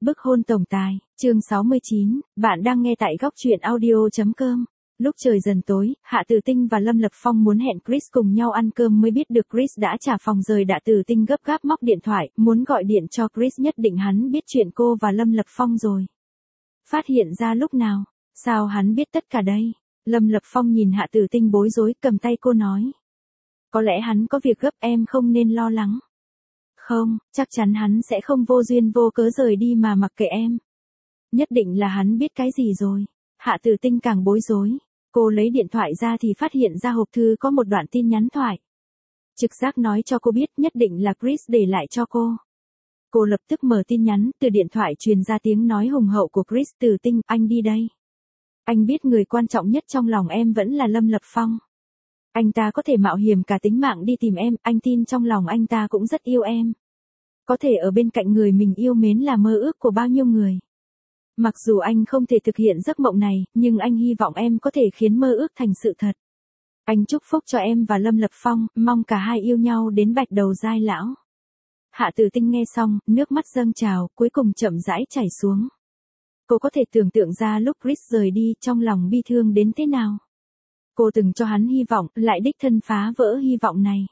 Bức hôn tổng tài, chương 69, bạn đang nghe tại góc truyện audio.com. Lúc trời dần tối, Hạ Tử Tinh và Lâm Lập Phong muốn hẹn Chris cùng nhau ăn cơm mới biết được Chris đã trả phòng rời. Hạ Tử Tinh gấp gáp móc điện thoại, muốn gọi điện cho Chris, nhất định hắn biết chuyện cô và Lâm Lập Phong rồi. Phát hiện ra lúc nào? Sao hắn biết tất cả đây? Lâm Lập Phong nhìn Hạ Tử Tinh bối rối, cầm tay cô nói. Có lẽ hắn có việc gấp, em không nên lo lắng. Không, chắc chắn hắn sẽ không vô duyên vô cớ rời đi mà mặc kệ em. Nhất định là hắn biết cái gì rồi. Hạ Tử Tinh càng bối rối. Cô lấy điện thoại ra thì phát hiện ra hộp thư có một đoạn tin nhắn thoại. Trực giác nói cho cô biết nhất định là Chris để lại cho cô. Cô lập tức mở tin nhắn, từ điện thoại truyền ra tiếng nói hùng hậu của Chris. Tử Tinh, anh đi đây. Anh biết người quan trọng nhất trong lòng em vẫn là Lâm Lập Phong. Anh ta có thể mạo hiểm cả tính mạng đi tìm em, anh tin trong lòng anh ta cũng rất yêu em. Có thể ở bên cạnh người mình yêu mến là mơ ước của bao nhiêu người. Mặc dù anh không thể thực hiện giấc mộng này, nhưng anh hy vọng em có thể khiến mơ ước thành sự thật. Anh chúc phúc cho em và Lâm Lập Phong, mong cả hai yêu nhau đến bạch đầu giai lão. Hạ Tử Tinh nghe xong, nước mắt dâng trào, cuối cùng chậm rãi chảy xuống. Cô có thể tưởng tượng ra lúc Chris rời đi, trong lòng bi thương đến thế nào. Cô từng cho hắn hy vọng, lại đích thân phá vỡ hy vọng này.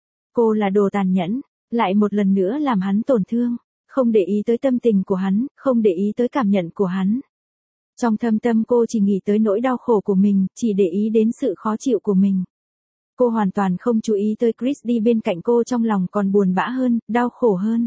Cô là đồ tàn nhẫn, lại một lần nữa làm hắn tổn thương, không để ý tới tâm tình của hắn, không để ý tới cảm nhận của hắn. Trong thâm tâm cô chỉ nghĩ tới nỗi đau khổ của mình, chỉ để ý đến sự khó chịu của mình. Cô hoàn toàn không chú ý tới Chris đi bên cạnh cô, trong lòng còn buồn bã hơn, đau khổ hơn.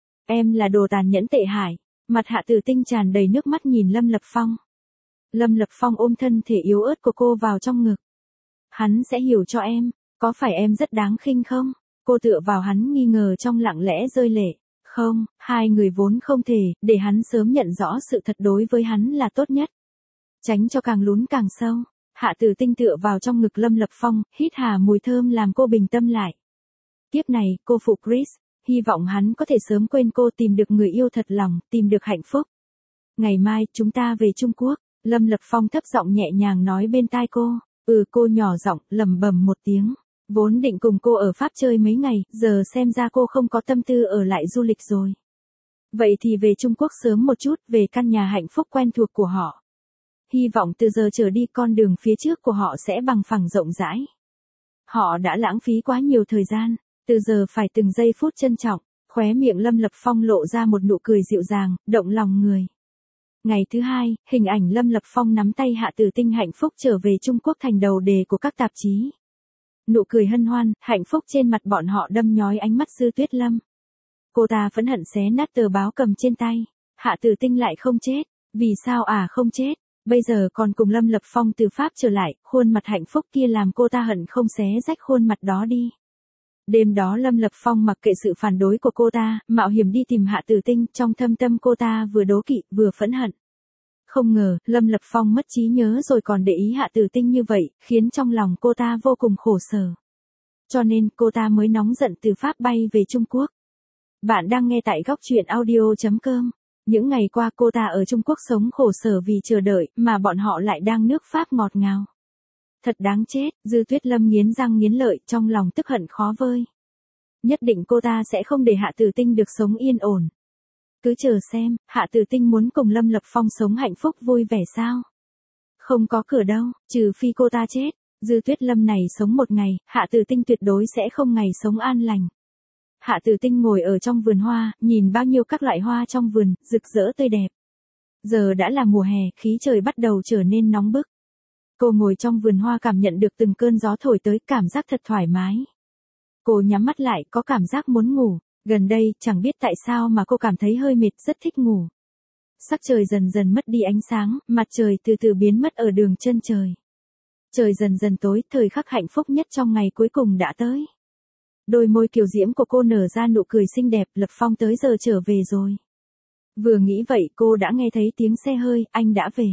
Em là đồ tàn nhẫn tệ hại. Mặt Hạ Tử Tinh tràn đầy nước mắt nhìn Lâm Lập Phong. Lâm Lập Phong ôm thân thể yếu ớt của cô vào trong ngực. Hắn sẽ hiểu cho em, có phải em rất đáng khinh không? Cô tựa vào hắn nghi ngờ trong lặng lẽ rơi lệ. Không, hai người vốn không thể, để hắn sớm nhận rõ sự thật đối với hắn là tốt nhất. Tránh cho càng lún càng sâu. Hạ Tử Tinh tựa vào trong ngực Lâm Lập Phong, hít hà mùi thơm làm cô bình tâm lại. Kiếp này, cô phụ Chris, hy vọng hắn có thể sớm quên cô, tìm được người yêu thật lòng, tìm được hạnh phúc. Ngày mai, chúng ta về Trung Quốc. Lâm Lập Phong thấp giọng nhẹ nhàng nói bên tai cô. Cô nhỏ giọng, lẩm bẩm một tiếng. Vốn định cùng cô ở Pháp chơi mấy ngày, giờ xem ra cô không có tâm tư ở lại du lịch rồi. Vậy thì về Trung Quốc sớm một chút, về căn nhà hạnh phúc quen thuộc của họ. Hy vọng từ giờ trở đi con đường phía trước của họ sẽ bằng phẳng rộng rãi. Họ đã lãng phí quá nhiều thời gian, từ giờ phải từng giây phút trân trọng. Khóe miệng Lâm Lập Phong lộ ra một nụ cười dịu dàng, động lòng người. Ngày thứ hai, hình ảnh Lâm Lập Phong nắm tay Hạ Tử Tinh hạnh phúc trở về Trung Quốc thành đầu đề của các tạp chí. Nụ cười hân hoan, hạnh phúc trên mặt bọn họ đâm nhói ánh mắt Dư Tuyết Lâm. Cô ta phẫn hận xé nát tờ báo cầm trên tay. Hạ Tử Tinh lại không chết. Vì sao không chết? Bây giờ còn cùng Lâm Lập Phong từ Pháp trở lại, khuôn mặt hạnh phúc kia làm cô ta hận không xé rách khuôn mặt đó đi. Đêm đó Lâm Lập Phong mặc kệ sự phản đối của cô ta, mạo hiểm đi tìm Hạ Tử Tinh, trong thâm tâm cô ta vừa đố kỵ, vừa phẫn hận. Không ngờ, Lâm Lập Phong mất trí nhớ rồi còn để ý Hạ Tử Tinh như vậy, khiến trong lòng cô ta vô cùng khổ sở. Cho nên, cô ta mới nóng giận từ Pháp bay về Trung Quốc. Bạn đang nghe tại góc truyện audio.com. Những ngày qua cô ta ở Trung Quốc sống khổ sở vì chờ đợi, mà bọn họ lại đang nước Pháp ngọt ngào. Thật đáng chết, Dư Tuyết Lâm nghiến răng nghiến lợi, trong lòng tức hận khó vơi. Nhất định cô ta sẽ không để Hạ Tử Tinh được sống yên ổn. Cứ chờ xem, Hạ Tử Tinh muốn cùng Lâm Lập Phong sống hạnh phúc vui vẻ sao? Không có cửa đâu, trừ phi cô ta chết. Dư Tuyết Lâm này sống một ngày, Hạ Tử Tinh tuyệt đối sẽ không ngày sống an lành. Hạ Tử Tinh ngồi ở trong vườn hoa, nhìn bao nhiêu các loại hoa trong vườn, rực rỡ tươi đẹp. Giờ đã là mùa hè, khí trời bắt đầu trở nên nóng bức. Cô ngồi trong vườn hoa cảm nhận được từng cơn gió thổi tới, cảm giác thật thoải mái. Cô nhắm mắt lại, có cảm giác muốn ngủ. Gần đây, chẳng biết tại sao mà cô cảm thấy hơi mệt, rất thích ngủ. Sắc trời dần dần mất đi ánh sáng, mặt trời từ từ biến mất ở đường chân trời. Trời dần dần tối, thời khắc hạnh phúc nhất trong ngày cuối cùng đã tới. Đôi môi kiều diễm của cô nở ra nụ cười xinh đẹp, Lập Phong tới giờ trở về rồi. Vừa nghĩ vậy cô đã nghe thấy tiếng xe hơi, anh đã về.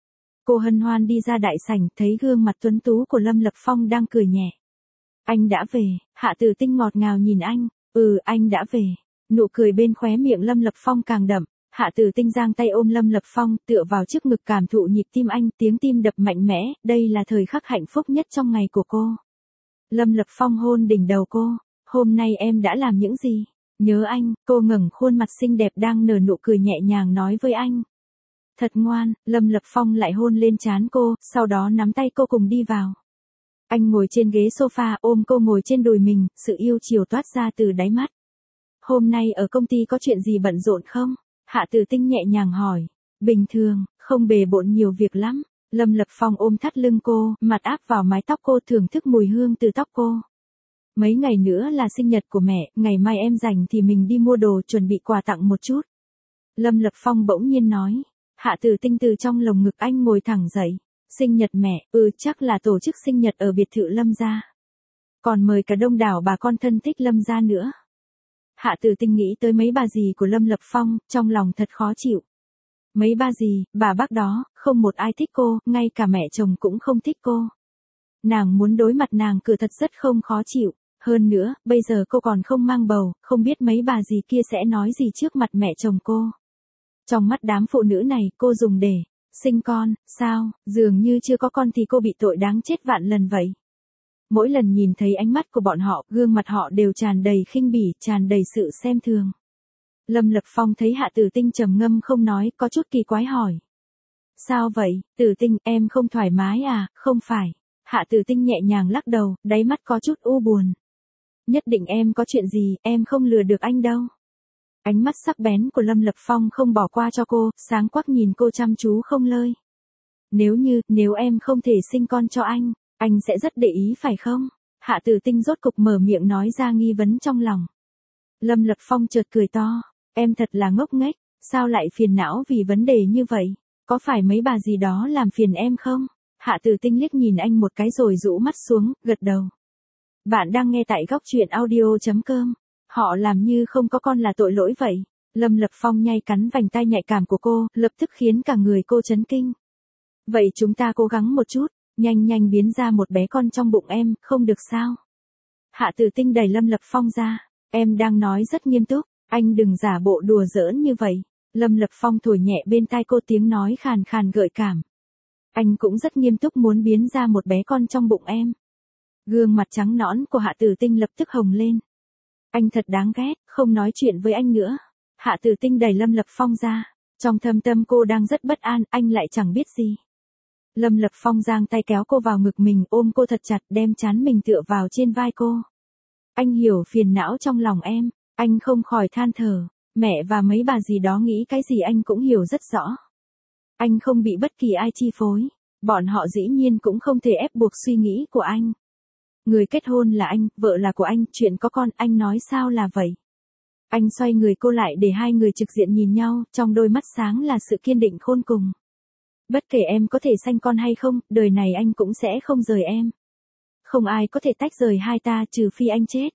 Cô hân hoan đi ra đại sảnh, thấy gương mặt tuấn tú của Lâm Lập Phong đang cười nhẹ. Anh đã về. Hạ Tử Tinh ngọt ngào nhìn anh. Anh đã về. Nụ cười bên khóe miệng Lâm Lập Phong càng đậm. Hạ Tử Tinh giang tay ôm Lâm Lập Phong, tựa vào trước ngực cảm thụ nhịp tim anh, tiếng tim đập mạnh mẽ, đây là thời khắc hạnh phúc nhất trong ngày của cô. Lâm Lập Phong hôn đỉnh đầu cô. Hôm nay em đã làm những gì? Nhớ anh, cô ngẩng khuôn mặt xinh đẹp đang nở nụ cười nhẹ nhàng nói với anh. Thật ngoan, Lâm Lập Phong lại hôn lên trán cô, sau đó nắm tay cô cùng đi vào. Anh ngồi trên ghế sofa ôm cô ngồi trên đùi mình, sự yêu chiều toát ra từ đáy mắt. Hôm nay ở công ty có chuyện gì bận rộn không? Hạ Tử Tinh nhẹ nhàng hỏi. Bình thường, không bề bộn nhiều việc lắm. Lâm Lập Phong ôm thắt lưng cô, mặt áp vào mái tóc cô thưởng thức mùi hương từ tóc cô. Mấy ngày nữa là sinh nhật của mẹ, ngày mai em rảnh thì mình đi mua đồ chuẩn bị quà tặng một chút. Lâm Lập Phong bỗng nhiên nói. Hạ Tử Tinh từ trong lồng ngực anh ngồi thẳng dậy. Sinh nhật mẹ, chắc là tổ chức sinh nhật ở biệt thự Lâm gia. Còn mời cả đông đảo bà con thân thích Lâm gia nữa. Hạ Tử Tinh nghĩ tới mấy bà dì của Lâm Lập Phong, trong lòng thật khó chịu. Mấy bà dì, bà bác đó, không một ai thích cô, ngay cả mẹ chồng cũng không thích cô. Nàng muốn đối mặt nàng cứ thật rất không khó chịu. Hơn nữa, bây giờ cô còn không mang bầu, không biết mấy bà dì kia sẽ nói gì trước mặt mẹ chồng cô. Trong mắt đám phụ nữ này, cô dùng để sinh con, sao, dường như chưa có con thì cô bị tội đáng chết vạn lần vậy. Mỗi lần nhìn thấy ánh mắt của bọn họ, gương mặt họ đều tràn đầy khinh bỉ, tràn đầy sự xem thường. Lâm Lập Phong thấy Hạ Tử Tinh trầm ngâm không nói, có chút kỳ quái hỏi. Sao vậy, Tử Tinh, em không thoải mái à? Không phải. Hạ Tử Tinh nhẹ nhàng lắc đầu, đáy mắt có chút u buồn. Nhất định em có chuyện gì, em không lừa được anh đâu. Ánh mắt sắc bén của Lâm Lập Phong không bỏ qua cho cô, sáng quắc nhìn cô chăm chú không lơi. Nếu em không thể sinh con cho anh sẽ rất để ý phải không? Hạ Tử Tinh rốt cục mở miệng nói ra nghi vấn trong lòng. Lâm Lập Phong chợt cười to, em thật là ngốc nghếch, sao lại phiền não vì vấn đề như vậy? Có phải mấy bà gì đó làm phiền em không? Hạ Tử Tinh liếc nhìn anh một cái rồi rũ mắt xuống, gật đầu. Bạn đang nghe tại góc truyện audio.com. Họ làm như không có con là tội lỗi vậy. Lâm Lập Phong nhay cắn vành tai nhạy cảm của cô, lập tức khiến cả người cô chấn kinh. Vậy chúng ta cố gắng một chút, nhanh biến ra một bé con trong bụng em, không được sao? Hạ Tử Tinh đẩy Lâm Lập Phong ra. Em đang nói rất nghiêm túc, anh đừng giả bộ đùa giỡn như vậy. Lâm Lập Phong thổi nhẹ bên tai cô tiếng nói khàn khàn gợi cảm. Anh cũng rất nghiêm túc muốn biến ra một bé con trong bụng em. Gương mặt trắng nõn của Hạ Tử Tinh lập tức hồng lên. Anh thật đáng ghét, không nói chuyện với anh nữa. Hạ Tử Tinh đẩy Lâm Lập Phong ra. Trong thâm tâm cô đang rất bất an, anh lại chẳng biết gì. Lâm Lập Phong giang tay kéo cô vào ngực mình, ôm cô thật chặt, đem trán mình tựa vào trên vai cô. Anh hiểu phiền não trong lòng em, anh không khỏi than thở. Mẹ và mấy bà gì đó nghĩ cái gì anh cũng hiểu rất rõ. Anh không bị bất kỳ ai chi phối. Bọn họ dĩ nhiên cũng không thể ép buộc suy nghĩ của anh. Người kết hôn là anh, vợ là của anh, chuyện có con, anh nói sao là vậy? Anh xoay người cô lại để hai người trực diện nhìn nhau, trong đôi mắt sáng là sự kiên định khôn cùng. Bất kể em có thể sanh con hay không, đời này anh cũng sẽ không rời em. Không ai có thể tách rời hai ta trừ phi anh chết.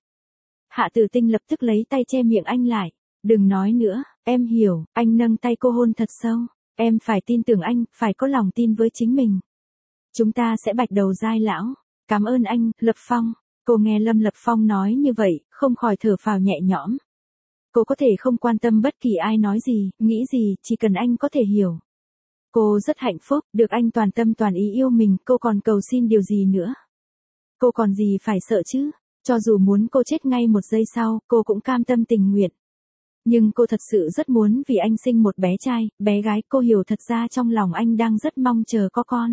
Hạ Tử Tinh lập tức lấy tay che miệng anh lại. Đừng nói nữa, em hiểu, anh nâng tay cô hôn thật sâu. Em phải tin tưởng anh, phải có lòng tin với chính mình. Chúng ta sẽ bạch đầu giai lão. Cảm ơn anh, Lập Phong. Cô nghe Lâm Lập Phong nói như vậy, không khỏi thở phào nhẹ nhõm. Cô có thể không quan tâm bất kỳ ai nói gì, nghĩ gì, chỉ cần anh có thể hiểu. Cô rất hạnh phúc, được anh toàn tâm toàn ý yêu mình, cô còn cầu xin điều gì nữa. Cô còn gì phải sợ chứ, cho dù muốn cô chết ngay một giây sau, cô cũng cam tâm tình nguyện. Nhưng cô thật sự rất muốn vì anh sinh một bé trai, bé gái, cô hiểu thật ra trong lòng anh đang rất mong chờ có con.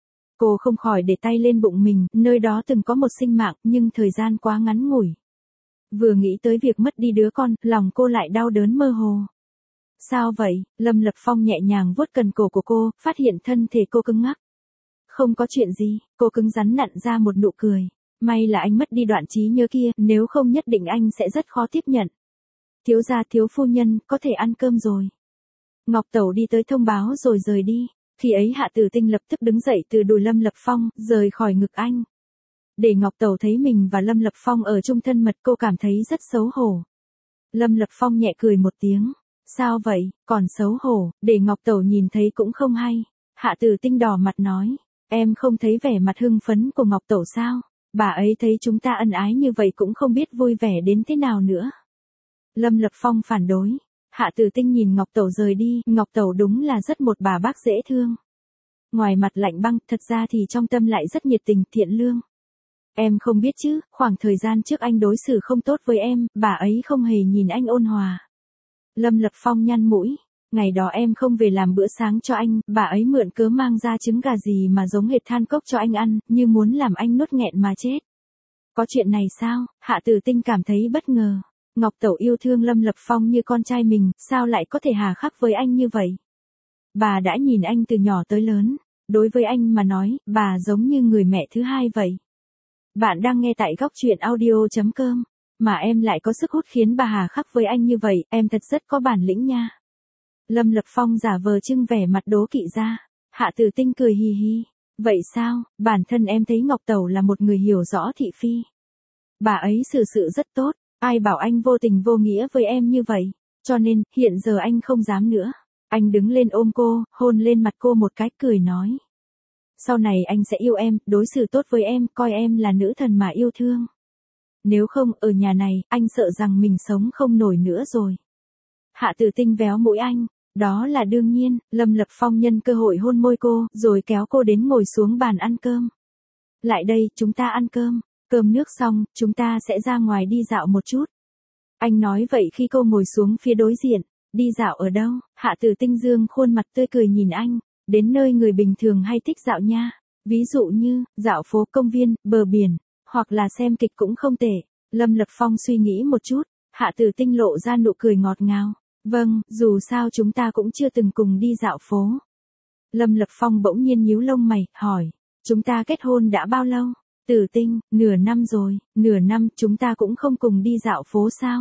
Cô không khỏi để tay lên bụng mình, nơi đó từng có một sinh mạng, nhưng thời gian quá ngắn ngủi. Vừa nghĩ tới việc mất đi đứa con, lòng cô lại đau đớn mơ hồ. Sao vậy? Lâm Lập Phong nhẹ nhàng vuốt cần cổ của cô, phát hiện thân thể cô cứng ngắc. Không có chuyện gì, cô cứng rắn nặn ra một nụ cười. May là anh mất đi đoạn trí nhớ kia, nếu không nhất định anh sẽ rất khó tiếp nhận. Thiếu gia thiếu phu nhân, có thể ăn cơm rồi. Ngọc Tẩu đi tới thông báo rồi rời đi. Khi ấy Hạ Tử Tinh lập tức đứng dậy từ đùi Lâm Lập Phong, rời khỏi ngực anh. Để Ngọc Tẩu thấy mình và Lâm Lập Phong ở chung thân mật, cô cảm thấy rất xấu hổ. Lâm Lập Phong nhẹ cười một tiếng. Sao vậy, còn xấu hổ, để Ngọc Tẩu nhìn thấy cũng không hay. Hạ Tử Tinh đỏ mặt nói. Em không thấy vẻ mặt hưng phấn của Ngọc Tẩu sao? Bà ấy thấy chúng ta ân ái như vậy cũng không biết vui vẻ đến thế nào nữa. Lâm Lập Phong phản đối. Hạ Tử Tinh nhìn Ngọc Tẩu rời đi, Ngọc Tẩu đúng là rất một bà bác dễ thương. Ngoài mặt lạnh băng, thật ra thì trong tâm lại rất nhiệt tình, thiện lương. Em không biết chứ, khoảng thời gian trước anh đối xử không tốt với em, bà ấy không hề nhìn anh ôn hòa. Lâm Lập Phong nhăn mũi. Ngày đó em không về làm bữa sáng cho anh, bà ấy mượn cớ mang ra trứng gà gì mà giống hệt than cốc cho anh ăn, như muốn làm anh nuốt nghẹn mà chết. Có chuyện này sao? Hạ Tử Tinh cảm thấy bất ngờ. Ngọc Tẩu yêu thương Lâm Lập Phong như con trai mình, sao lại có thể hà khắc với anh như vậy? Bà đã nhìn anh từ nhỏ tới lớn. Đối với anh mà nói, bà giống như người mẹ thứ hai vậy. Bạn đang nghe tại góc truyện audio.com. Mà em lại có sức hút khiến bà hà khắc với anh như vậy, em thật rất có bản lĩnh nha. Lâm Lập Phong giả vờ trưng vẻ mặt đố kỵ ra. Hạ Tử Tinh cười hì hì. Vậy sao, bản thân em thấy Ngọc Tẩu là một người hiểu rõ thị phi. Bà ấy xử sự rất tốt, ai bảo anh vô tình vô nghĩa với em như vậy. Cho nên, hiện giờ anh không dám nữa. Anh đứng lên ôm cô, hôn lên mặt cô một cái cười nói. Sau này anh sẽ yêu em, đối xử tốt với em, coi em là nữ thần mà yêu thương. Nếu không, ở nhà này, anh sợ rằng mình sống không nổi nữa rồi. Hạ Tử Tinh véo mũi anh. Đó là đương nhiên, Lâm Lập Phong nhân cơ hội hôn môi cô, rồi kéo cô đến ngồi xuống bàn ăn cơm. Lại đây, chúng ta ăn cơm. Cơm nước xong, chúng ta sẽ ra ngoài đi dạo một chút. Anh nói vậy khi cô ngồi xuống phía đối diện. Đi dạo ở đâu? Hạ Tử Tinh dương khuôn mặt tươi cười nhìn anh. Đến nơi người bình thường hay thích dạo nha. Ví dụ như, dạo phố công viên, bờ biển, hoặc là xem kịch cũng không tệ. Lâm Lập Phong suy nghĩ một chút. Hạ Tử Tinh lộ ra nụ cười ngọt ngào. Vâng, dù sao chúng ta cũng chưa từng cùng đi dạo phố. Lâm Lập Phong bỗng nhiên nhíu lông mày, hỏi. Chúng ta kết hôn đã bao lâu? Tử Tinh, nửa năm rồi, nửa năm chúng ta cũng không cùng đi dạo phố sao?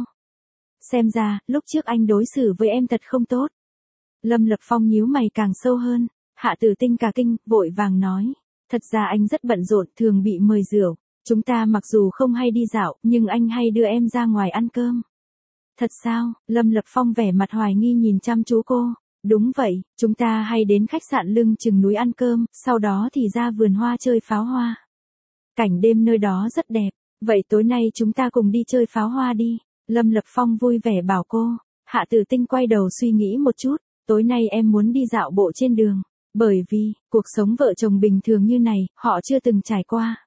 Xem ra, lúc trước anh đối xử với em thật không tốt. Lâm Lập Phong nhíu mày càng sâu hơn. Hạ Tử Tinh cả kinh, vội vàng nói. Thật ra anh rất bận rộn, thường bị mời rượu. Chúng ta mặc dù không hay đi dạo, nhưng anh hay đưa em ra ngoài ăn cơm. Thật sao? Lâm Lập Phong vẻ mặt hoài nghi nhìn chăm chú cô. Đúng vậy, chúng ta hay đến khách sạn lưng chừng núi ăn cơm, sau đó thì ra vườn hoa chơi pháo hoa. Cảnh đêm nơi đó rất đẹp, vậy tối nay chúng ta cùng đi chơi pháo hoa đi. Lâm Lập Phong vui vẻ bảo cô. Hạ Tử Tinh quay đầu suy nghĩ một chút, tối nay em muốn đi dạo bộ trên đường, bởi vì, cuộc sống vợ chồng bình thường như này, họ chưa từng trải qua.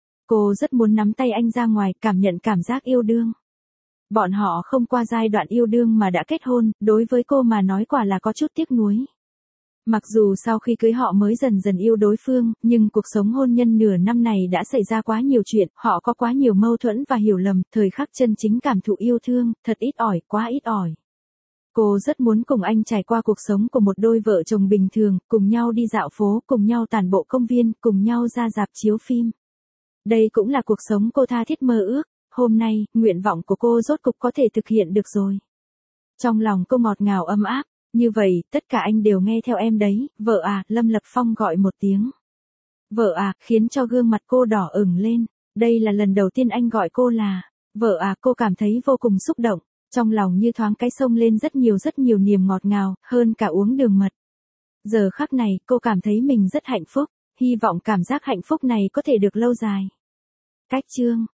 Cô rất muốn nắm tay anh ra ngoài, cảm nhận cảm giác yêu đương. Bọn họ không qua giai đoạn yêu đương mà đã kết hôn, đối với cô mà nói quả là có chút tiếc nuối. Mặc dù sau khi cưới họ mới dần dần yêu đối phương, nhưng cuộc sống hôn nhân nửa năm này đã xảy ra quá nhiều chuyện, họ có quá nhiều mâu thuẫn và hiểu lầm, thời khắc chân chính cảm thụ yêu thương, thật ít ỏi, quá ít ỏi. Cô rất muốn cùng anh trải qua cuộc sống của một đôi vợ chồng bình thường, cùng nhau đi dạo phố, cùng nhau tản bộ công viên, cùng nhau ra rạp chiếu phim. Đây cũng là cuộc sống cô tha thiết mơ ước. Hôm nay, nguyện vọng của cô rốt cục có thể thực hiện được rồi. Trong lòng cô ngọt ngào ấm áp. Như vậy, tất cả anh đều nghe theo em đấy, vợ à, Lâm Lập Phong gọi một tiếng. Vợ à, khiến cho gương mặt cô đỏ ửng lên. Đây là lần đầu tiên anh gọi cô là vợ à, cô cảm thấy vô cùng xúc động. Trong lòng như thoáng cái sông lên rất nhiều niềm ngọt ngào, hơn cả uống đường mật. Giờ khắc này, cô cảm thấy mình rất hạnh phúc, hy vọng cảm giác hạnh phúc này có thể được lâu dài. Cách chương